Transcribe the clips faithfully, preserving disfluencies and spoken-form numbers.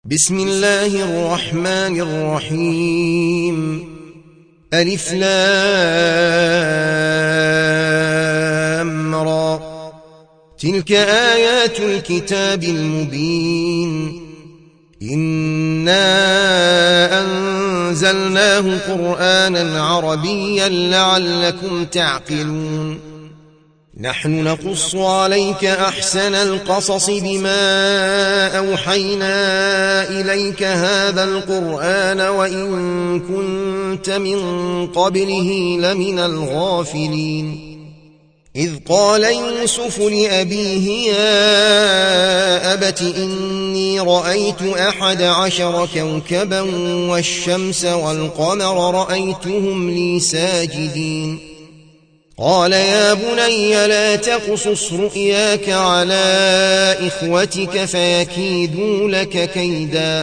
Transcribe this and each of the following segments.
بسم الله الرحمن الرحيم ألف لام را تلك آيات الكتاب المبين إنا أنزلناه قرآنا عربيا لعلكم تعقلون نحن نقص عليك أحسن القصص بما أوحينا إليك هذا القرآن وإن كنت من قبله لمن الغافلين إذ قال يوسف لأبيه يا أبت إني رأيت أحد عشر كوكبا والشمس والقمر رأيتهم لي ساجدين قال يا بني لا تقصص رؤياك على إخوتك فيكيدوا لك كيدا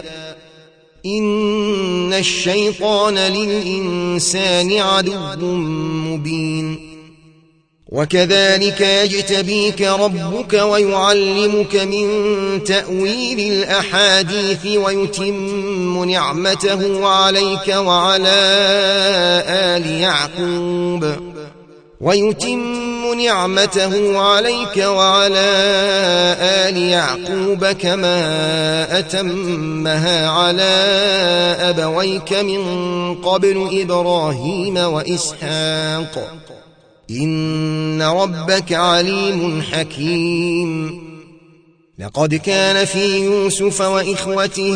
إن الشيطان للإنسان عدو مبين وكذلك يجتبيك ربك ويعلمك من تأويل الأحاديث ويتم نعمته عليك وعلى آل يعقوب ويتم نعمته عليك وعلى آل يعقوب كما أتمها على أبويك من قبل إبراهيم وإسحاق إن ربك عليم حكيم لقد كان في يوسف وإخوته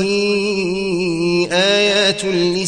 آيات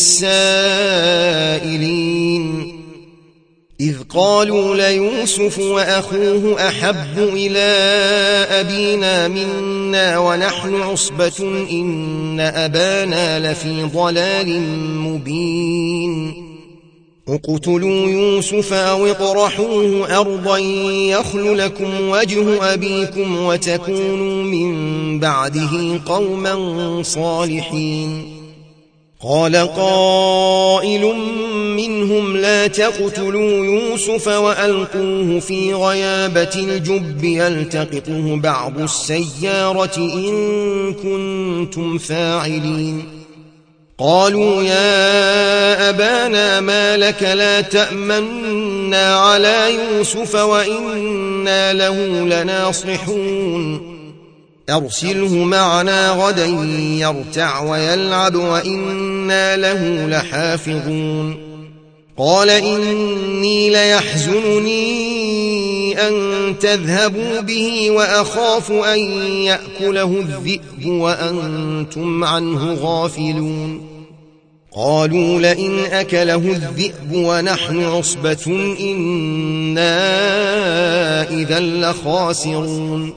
للسائلين إذ قالوا ليوسف وأخوه أحب إلى أبينا منا ونحن عصبة إن أبانا لفي ضلال مبين اقتلوا يوسف أو اطرحوه أرضا يخل لكم وجه أبيكم وتكونوا من بعده قوما صالحين قال قائل منهم لا تقتلوا يوسف وألقوه في غيابة الجب يلتقطه بعض السيارة إن كنتم فاعلين قالوا يا أبانا ما لك لا تأمنا على يوسف وإنا له لناصحون أرسله معنا غدا يرتع ويلعب وإنا له لحافظون قال إني ليحزنني أن تذهبوا به وأخاف أن يأكله الذئب وأنتم عنه غافلون قالوا لئن أكله الذئب ونحن عصبة إنا إذا لخاسرون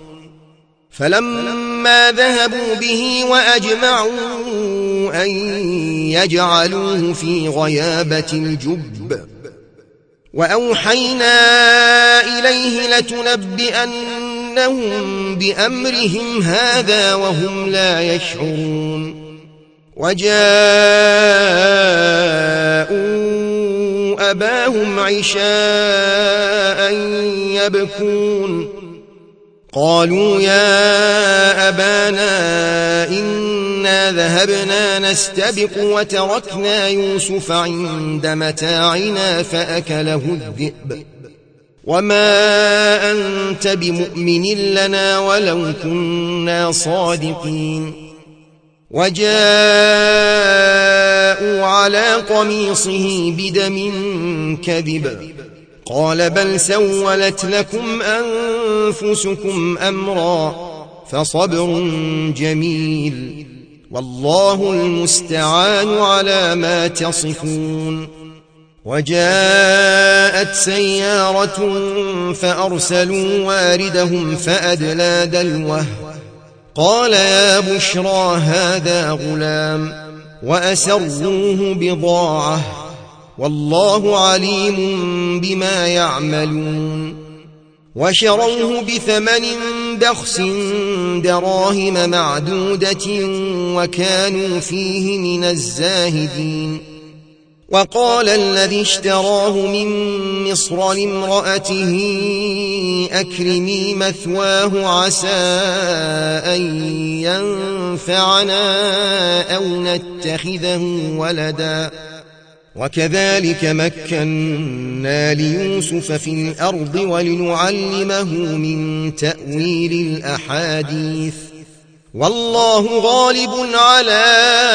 فلما ذهبوا به وأجمعوا أن يجعلوه في غيابة الجب وأوحينا إليه لتنبئنهم بأمرهم هذا وهم لا يشعرون وجاءوا أباهم عشاء يبكون قالوا يا أبانا إنا ذهبنا نستبق وتركنا يوسف عند متاعنا فأكله الذئب وما أنت بمؤمن لنا ولو كنا صادقين وجاءوا على قميصه بدم كذب قال بل سولت لكم أنفسكم أمرا فصبر جميل والله المستعان على ما تصفون وجاءت سيارة فأرسلوا واردهم فأدلى دلوه قال يا بشرى هذا غلام وأسروه بضاعة والله عليم بما يعملون وشروه بثمن بخس دراهم معدودة وكانوا فيه من الزاهدين وقال الذي اشتراه من مصر لامرأته أكرمي مثواه عسى أن ينفعنا أو نتخذه ولدا وكذلك مكنا ليوسف في الأرض ولنعلمه من تأويل الأحاديث والله غالب على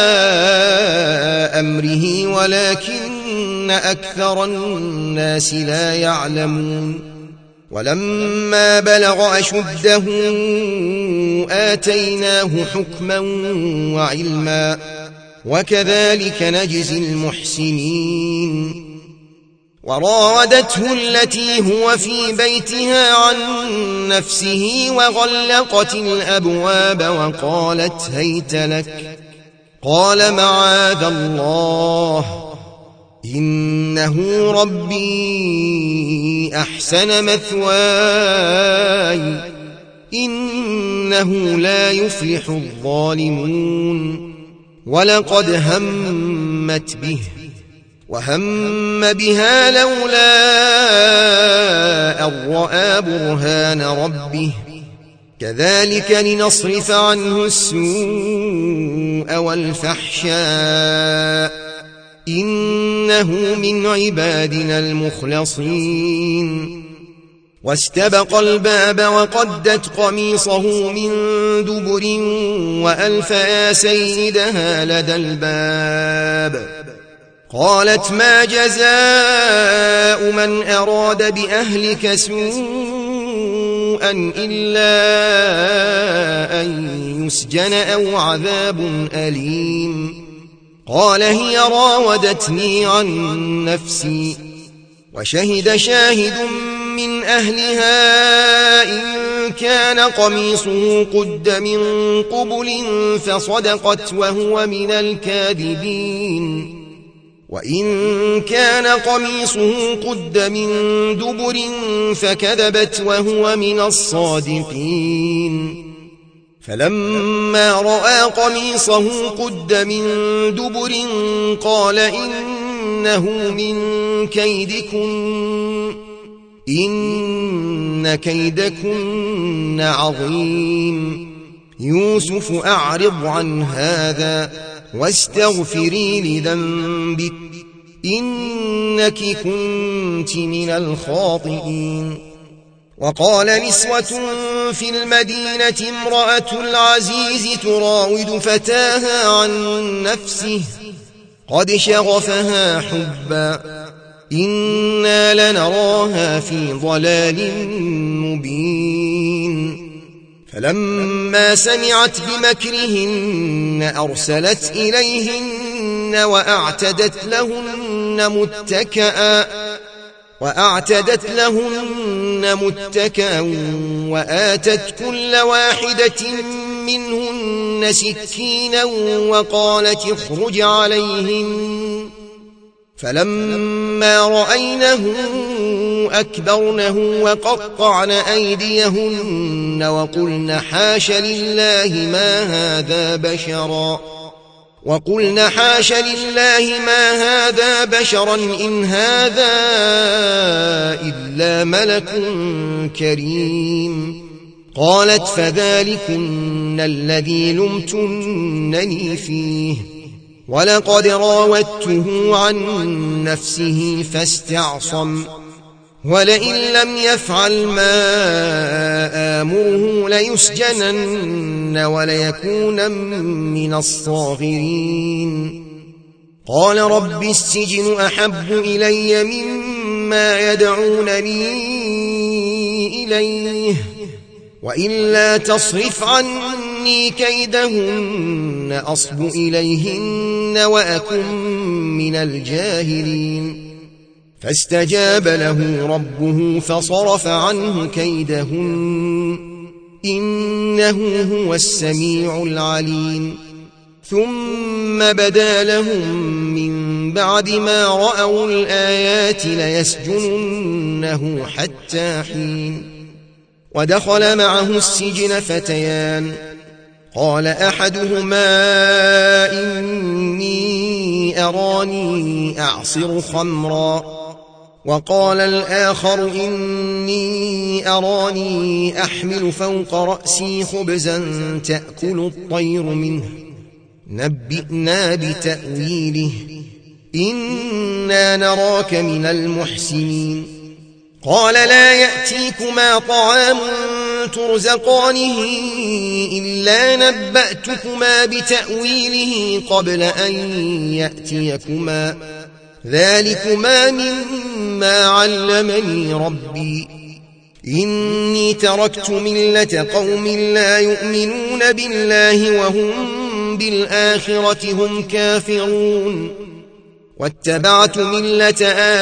أمره ولكن أكثر الناس لا يعلمون ولما بلغ أشده آتيناه حكما وعلما وكذلك نجزي المحسنين وراودته التي هو في بيتها عن نفسه وغلقت الأبواب وقالت هيت لك قال معاذ الله إنه ربي أحسن مثواي إنه لا يفلح الظالمون ولقد همت به وهم بها لولا أن رأى برهان ربه كذلك لنصرف عنه السوء والفحشاء إنه من عبادنا المخلصين واستبق الباب وقدت قميصه من دبر وألف يا سيدها لدى الباب قالت ما جزاء من أراد بأهلك سوءا إلا أن يسجن أو عذاب أليم قال هي راودتني عن نفسي وشهد شاهد من أهلها إن كان قميصه قد من قبل فصدقت وهو من الكاذبين وإن كان قميصه قد من دبر فكذبت وهو من الصادقين فلما رأى قميصه قد من دبر قال إنه من كيدكن إن كيدكن عظيم يوسف أعرض عن هذا واستغفري لذنبك إنك كنت من الخاطئين وقال نسوة في المدينة امرأة العزيز تراود فتاها عن نفسه قد شغفها حبا إنا لنراها في ضلال مبين فلما سمعت بمكرهن أرسلت إليهن وأعتدت لهن متكئا وأعتدت لهن متكئا وآتت كل واحدة منهن سكينا وقالت اخرج عليهن فلما رأينه أكبرنه وقطعن أيديهن وقلن حاش لله ما هذا بشرا وقلن حاش لله ما هذا بشرا إن هذا إلا ملك كريم قالت فذلكن الذي لمتنني فيه ولقد راودته عن نفسه فاستعصم ولئن لم يفعل ما آمره ليسجنن وليكون من الصاغرين قال رب السجن أحب إلي مما يدعونني إليه وإلا تصرف عني كيدهن أصب إليهن وأكن من الجاهلين فاستجاب له ربه فصرف عنه كيدهن إنه هو السميع العليم ثم بدا لهم من بعد ما رأوا الآيات ليسجننه حتى حين ودخل معه السجن فتيان قال أحدهما إني أراني أعصر خمرا وقال الآخر إني أراني أحمل فوق رأسي خبزا تأكل الطير منه نبئنا بتأويله إنا نراك من المحسنين قال لا يأتيكما طعام ترزقانه إلا نبأتكما بتأويله قبل أن يأتيكما ذلكما مما علمني ربي إني تركت ملة قوم لا يؤمنون بالله وهم بالآخرة هم كافرون واتبعت ملة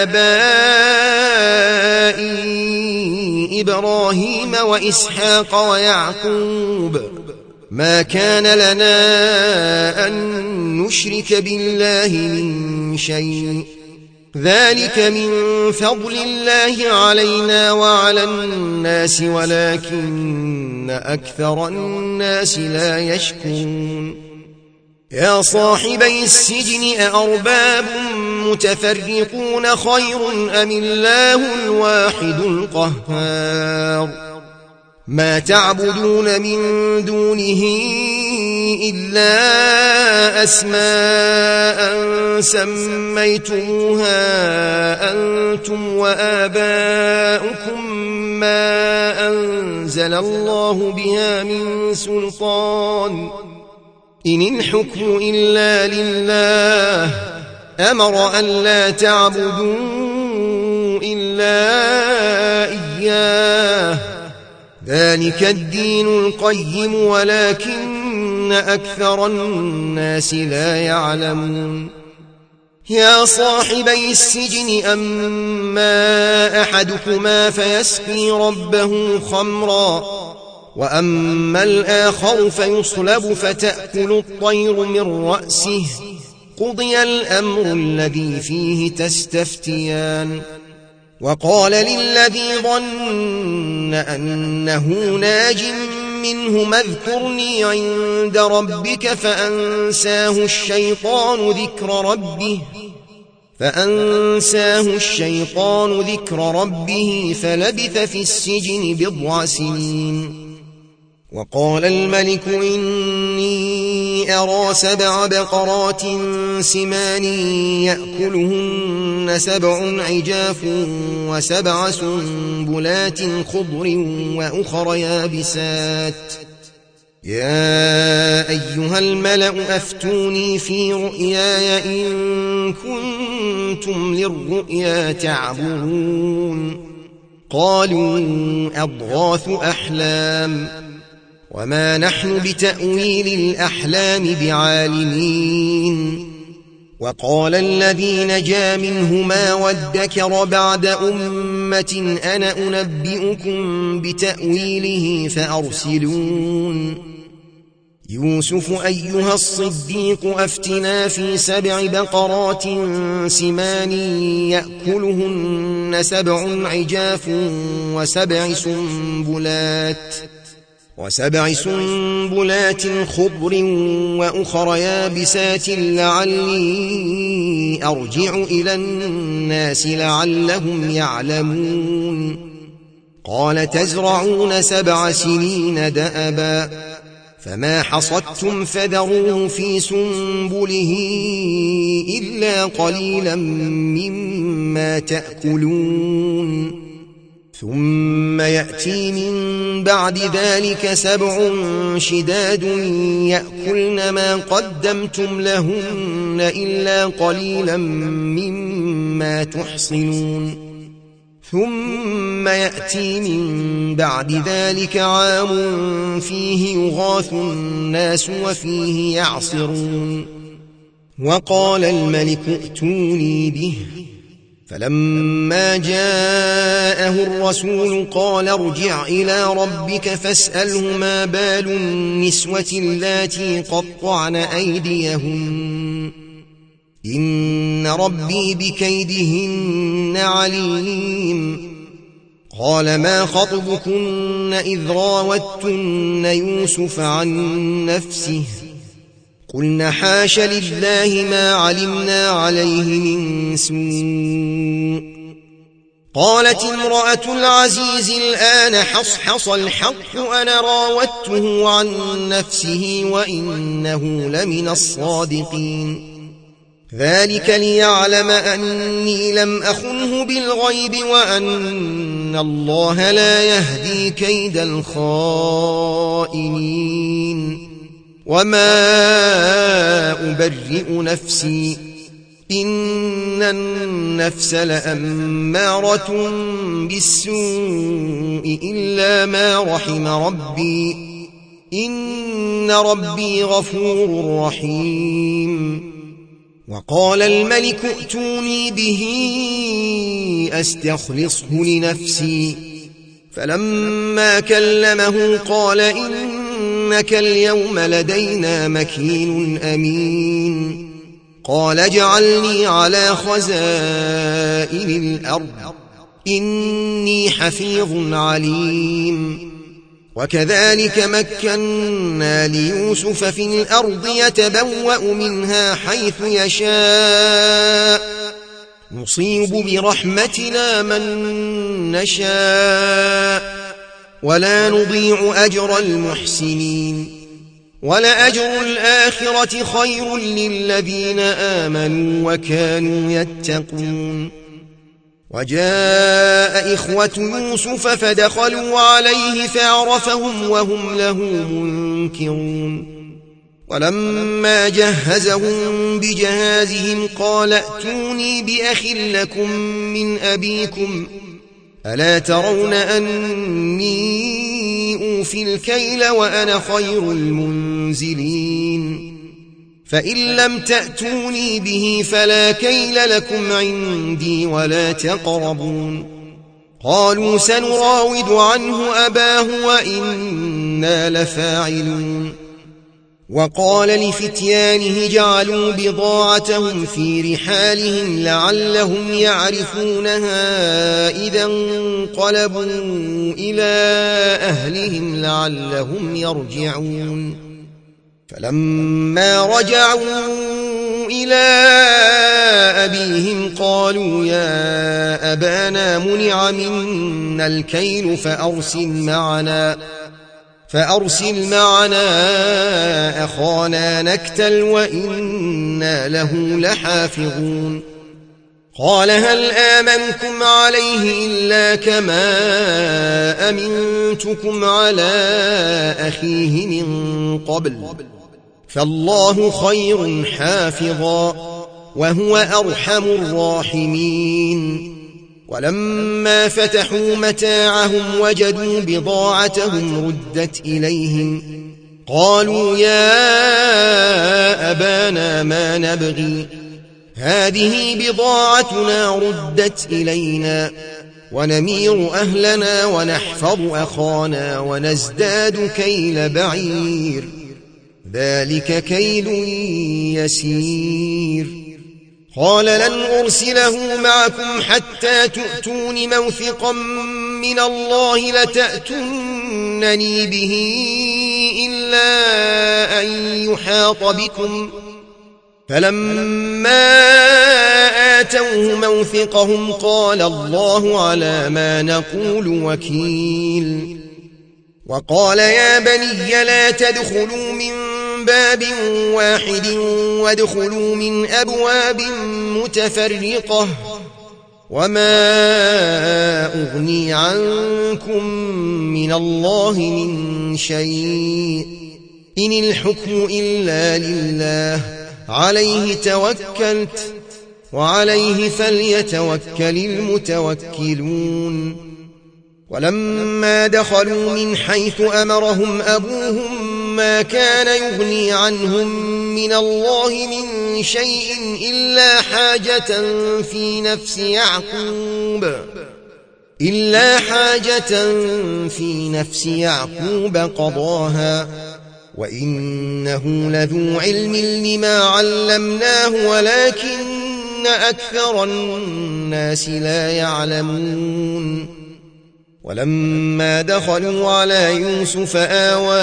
آبائي إبراهيم وإسحاق ويعقوب ما كان لنا أن نشرك بالله من شيء ذلك من فضل الله علينا وعلى الناس ولكن أكثر الناس لا يشكرون يا صاحبي السجن أأرباب متفرقون خير أم الله الواحد القهار ما تعبدون من دونه إلا أسماء سميتموها أنتم وآباؤكم ما أنزل الله بها من سلطان إن الحكم إلا لله أمر أن لا تعبدوا إلا إياه ذلك الدين القيم ولكن أكثر الناس لا يعلمون يا صاحبي السجن أما أحدكما فيسقي ربه خمرا وأما الآخر فيصلب فتأكل الطير من رأسه قضي الأمر الذي فيه تستفتيان وقال للذي ظن أنه ناج منه اذكرني عند ربك فأنساه الشيطان ذكر ربه فأنساه الشيطان ذكر ربه فلبث في السجن بضع سنين وقال الملك إني أرى سبع بقرات سمان يأكلهن سبع عجاف وسبع سنبلات خضر وأخر يابسات يا أيها الملأ أفتوني في رؤياي إن كنتم للرؤيا تعبرون قالوا أضغاث أحلام وما نحن بتأويل الأحلام بعالمين وقال الذي نجا منهما وادكر بعد أمة أنا أنبئكم بتأويله فأرسلون يوسف أيها الصديق أفتنا في سبع بقرات سمان يأكلهن سبع عجاف وسبع سنبلات وسبع سنبلات خضر وأخر يابسات لعلي أرجع إلى الناس لعلهم يعلمون قال تزرعون سبع سنين دأبا فما حصدتم فذروه في سنبله إلا قليلا مما تأكلون ثم يأتي من بعد ذلك سبع شداد يأكلن ما قدمتم لهن إلا قليلا مما تحصنون ثم يأتي من بعد ذلك عام فيه يغاث الناس وفيه يعصرون وقال الملك ائتوني به فلما جاءه الرسول قال ارجع إلى ربك فاسأله ما بال النسوة اللاتي قطعن أيديهن إن ربي بكيدهن عليم قال ما خطبكن إذ راوتن يوسف عن نفسه قلنا حاش لله ما علمنا عليه من سوء قالت امرأة العزيز الآن حصحص الحق أنا راودته عن نفسه وإنه لمن الصادقين ذلك ليعلم أني لم أخنه بالغيب وأن الله لا يهدي كيد الخائنين وما أبرئ نفسي إن النفس لأمارة بالسوء إلا ما رحم ربي إن ربي غفور رحيم وقال الملك ائتوني به أستخلصه لنفسي فلما كلمه قال إنك اليوم لدينا مكين أمين قال اجعلني على خزائن الأرض إني حفيظ عليم وكذلك مكنا ليوسف في الأرض يتبوأ منها حيث يشاء نصيب برحمتنا من نشاء ولا نضيع أجر المحسنين ولأجر الآخرة خير للذين آمنوا وكانوا يتقون وجاء إخوة يوسف فدخلوا عليه فعرفهم وهم له منكرون ولما جهزهم بجهازهم قال ائتوني بأخ لكم من أبيكم ألا ترون أني أوفي الكيل وأنا خير المنزلين فإن لم تأتوني به فلا كيل لكم عندي ولا تقربون قالوا سنراود عنه أباه وإنا لفاعلون وقال لفتيانه جعلوا بضاعتهم في رحالهم لعلهم يعرفونها إذا انقلبوا إلى أهلهم لعلهم يرجعون فلما رجعوا إلى أبيهم قالوا يا أبانا منع منا الكيل فأرسل معنا فأرسل معنا أخانا نكتل وإنا له لحافظون قال هل آمنكم عليه إلا كما أمنتكم على أخيه من قبل فالله خير حافظا وهو أرحم الراحمين ولما فتحوا متاعهم وجدوا بضاعتهم ردت إليهم قالوا يا أبانا ما نبغي هذه بضاعتنا ردت إلينا ونمير أهلنا ونحفظ أخانا ونزداد كيل بعير ذلك كيل يسير قال لن أرسله معكم حتى تؤتون موثقا من الله لتأتونني به إلا أن يحاط بكم فلما آتوه موثقهم قال الله على ما نقول وكيل وقال يا بني لا تدخلوا من باب واحد وادخلوا من أبواب متفرقة وما أغني عنكم من الله من شيء إن الحكم إلا لله عليه توكلت وعليه فليتوكل المتوكلون ولما دخلوا من حيث أمرهم أبوهم ما كان يغني عنهم من الله من شيء إلا حاجة في نفس يعقوب إلا حاجة في نفس يعقوب قضاها وإنه لذو علم لما علمناه ولكن أكثر الناس لا يعلمون ولما دخلوا على يوسف آوى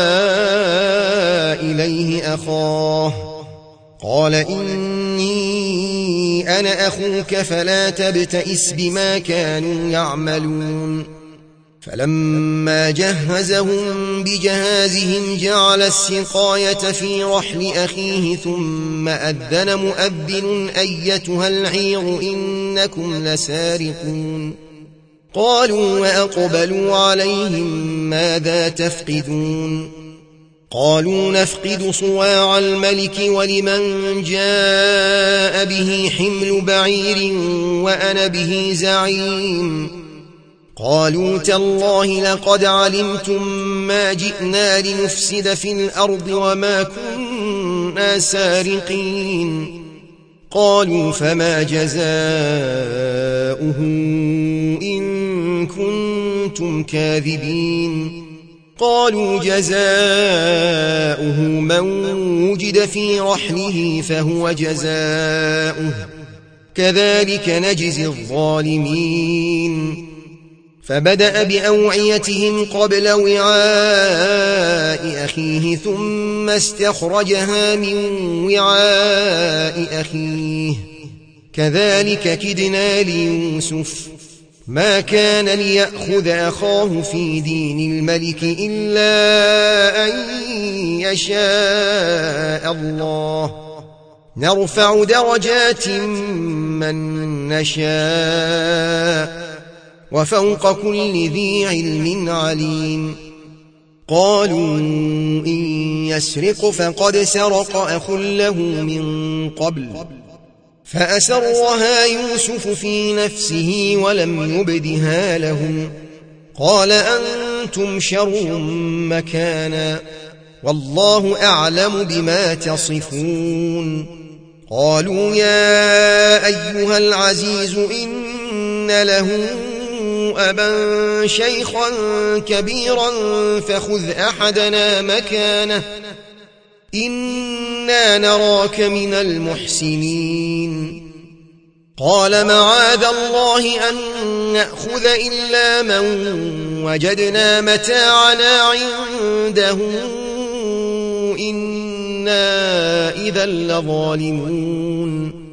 إليه أخاه قال إني أنا أخوك فلا تبتئس بما كانوا يعملون فلما جهزهم بجهازهم جعل السقاية في رحل أخيه ثم أذن مؤذن أيتها العير إنكم لسارقون قالوا وأقبلوا عليهم ماذا تفقدون قالوا نفقد صواع الملك ولمن جاء به حمل بعير وأنا به زعيم قالوا تالله لقد علمتم ما جئنا لنفسد في الأرض وما كنا سارقين قالوا فما جزاؤه إن كنتم كاذبين قالوا جزاؤه من وجد في رحله فهو جزاؤه كذلك نجزي الظالمين فبدأ بأوعيتهم قبل وعاء أخيه ثم استخرجها من وعاء أخيه كذلك كدنا ليوسف ما كان ليأخذ أخاه في دين الملك إلا أن يشاء الله نرفع درجات من نشاء وفوق كل ذي علم عليم قالوا إن يسرق فقد سرق أخ له من قبل فأسرها يوسف في نفسه ولم يبدها لهم قال أنتم شر مكانا والله أعلم بما تصفون قالوا يا أيها العزيز إن له أبا شيخا كبيرا فخذ أحدنا مكانه إنا نراك من المحسنين قال معاذ الله أن نأخذ إلا من وجدنا متاعنا عنده إنا إذا لظالمون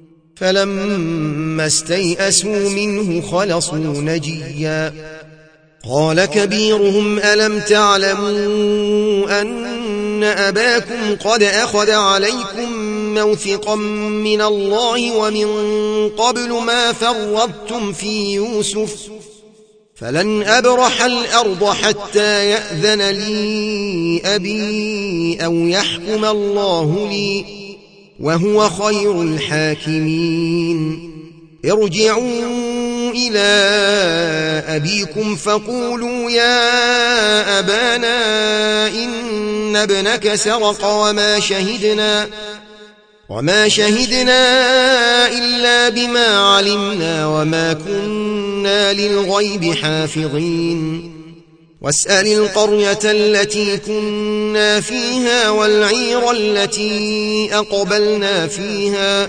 فلما استيئسوا منه خلصوا نجيا قال كبيرهم ألم تعلموا أن أباكم قد أخذ عليكم موثقا من الله ومن قبل ما فرطتم في يوسف فلن أبرح الأرض حتى يأذن لي أبي أو يحكم الله لي وهو خير الحاكمين ارجعوا إلى أبيكم فقولوا يا أبانا إن ابنك سرق وما شهدنا وما شهدنا إلا بما علمنا وما كنا للغيب حافظين واسأل القرية التي كنا فيها والعير التي أقبلنا فيها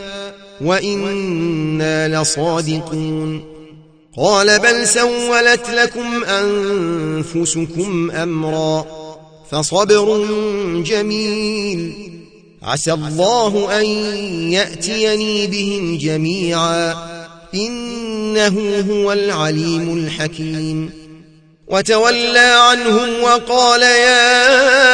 وإنا لصادقون قال بل سولت لكم أنفسكم أمرا فصبر جميل عسى الله أن يأتيني بهم جميعا إنه هو العليم الحكيم وتولى عنهم وقال يا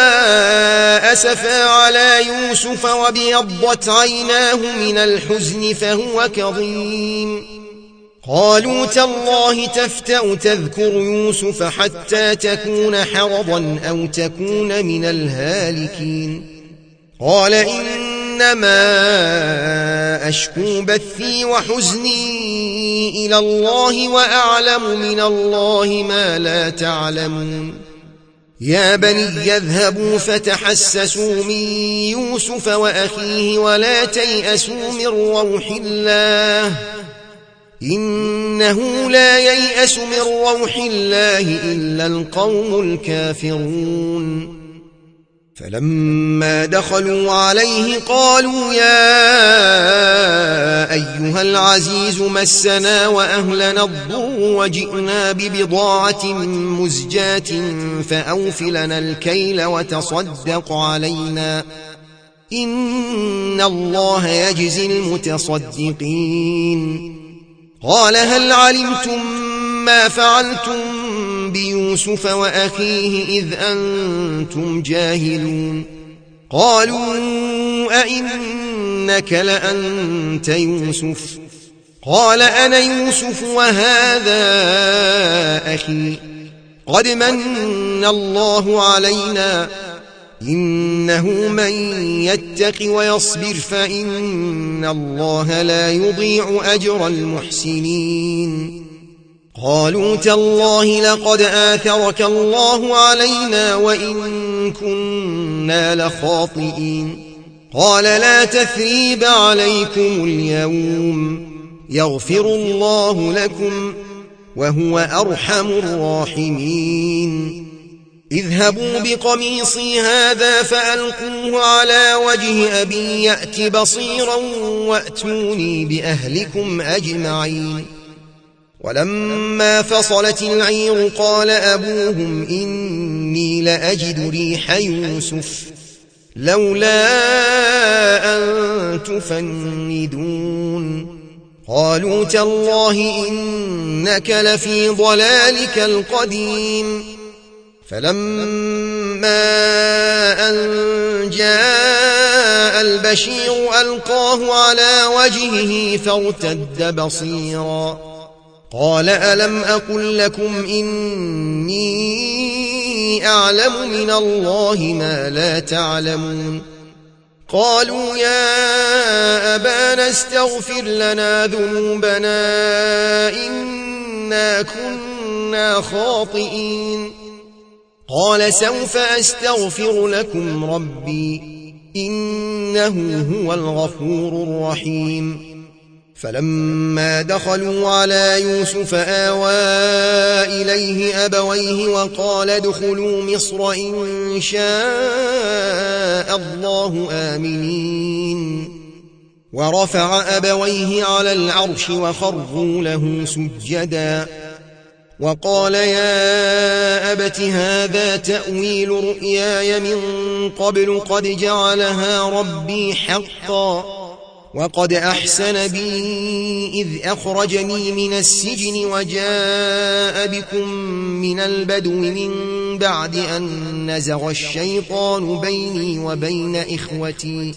أسفا على يوسف وابيضت عيناه من الحزن فهو كظيم قالوا تالله تفتأ تذكر يوسف حتى تكون حرضا أو تكون من الهالكين قال إنما أشكو بثي وحزني إلى الله وأعلم من الله ما لا تعلمون يا بني يذهبوا فتحسسوا من يوسف وأخيه ولا تيأسوا من روح الله إنه لا ييأس من روح الله إلا القوم الكافرون فلما دخلوا عليه قالوا يا أيها العزيز مسنا وأهلنا الضر وجئنا ببضاعة مزجاة فأوف لنا الكيل وتصدق علينا إن الله يجزي المتصدقين قال هل علمتم ما فعلتم بيوسف وأخيه إذ أنتم جاهلون قالوا أئنك لأنت يوسف قال أنا يوسف وهذا أخي قد من الله علينا إنه من يتق ويصبر فإن الله لا يضيع أجر المحسنين قالوا تالله لقد آثرك الله علينا وإن كنا لخاطئين قال لا تثريب عليكم اليوم يغفر الله لكم وهو أرحم الراحمين اذهبوا بقميصي هذا فألقوه على وجه أبي يأت بصيرا وأتوني بأهلكم أجمعين ولما فصلت العير قال أبوهم إني لأجد ريح يوسف لولا أن تفندون قالوا تالله إنك لفي ضلالك القديم فلما أن جاء البشير ألقاه على وجهه فارتد بصيرا قال ألم أقل لكم إني أعلم من الله ما لا تعلمون قالوا يا أبانا استغفر لنا ذنوبنا إنا كنا خاطئين قال سوف أستغفر لكم ربي إنه هو الغفور الرحيم فلما دخلوا على يوسف آوى إليه أبويه وقال ادخلوا مصر إن شاء الله آمنين ورفع أبويه على العرش وخروا له سجدا وقال يا أبت هذا تأويل رؤياي من قبل قد جعلها ربي حقا وقد أحسن بي إذ أخرجني من السجن وجاء بكم من البدو من بعد أن نزغ الشيطان بيني وبين إخوتي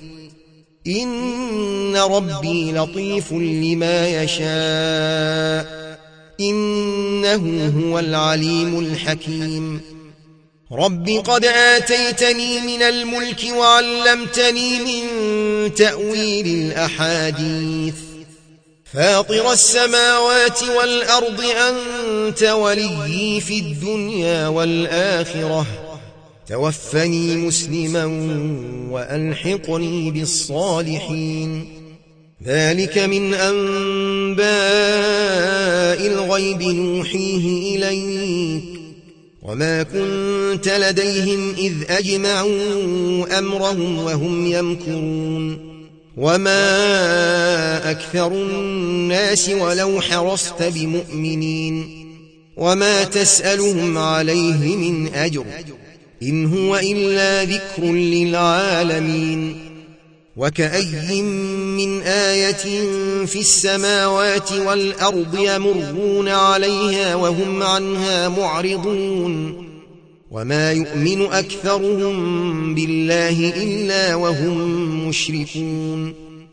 إن ربي لطيف لما يشاء إنه هو العليم الحكيم رب قد آتيتني من الملك وعلمتني من تأويل الأحاديث فاطر السماوات والأرض أنت وليي في الدنيا والآخرة توفني مسلما وألحقني بالصالحين ذلك من أنباء الغيب نوحيه إليك وما كنت لديهم إذ أجمعوا أمرهم وهم يمكرون وما أكثر الناس ولو حرصت بمؤمنين وما تسألهم عليه من أجر إن هو إلا ذكر للعالمين وكأي من آية في السماوات والأرض يمرون عليها وهم عنها معرضون وما يؤمن أكثرهم بالله إلا وهم مشركون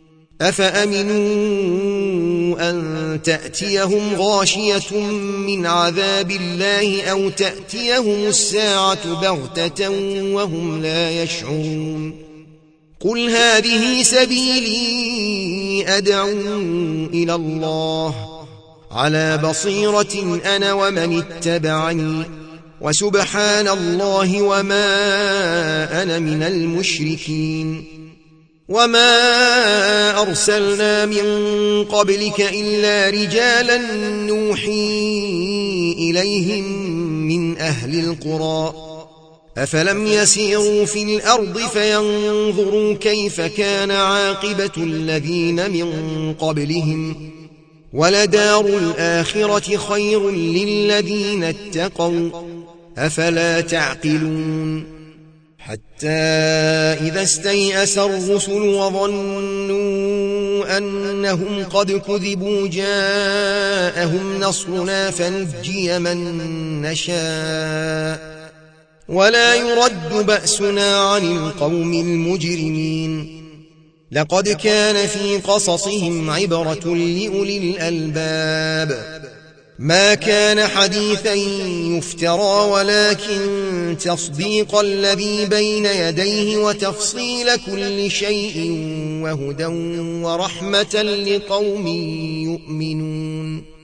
أفأمنوا أن تأتيهم غاشية من عذاب الله أو تأتيهم الساعة بغتة وهم لا يشعرون قل هذه سبيلي أدعو إلى الله على بصيرة أنا ومن اتبعني وسبحان الله وما أنا من المشركين وما أرسلنا من قبلك إلا رجالا نوحي إليهم من أهل القرى أفلم يسيروا في الأرض فينظروا كيف كان عاقبة الذين من قبلهم ولدار الآخرة خير للذين اتقوا أفلا تعقلون حتى إذا استيأس الرسل وظنوا أنهم قد كذبوا جاءهم نصرنا فنجي من نشاء ولا يرد بأسنا عن القوم المجرمين. لقد كان في قصصهم عبرة لأولي الألباب ما كان حديثا يفترى ولكن تصديق الذي بين يديه وتفصيل كل شيء وهدى ورحمة لقوم يؤمنون.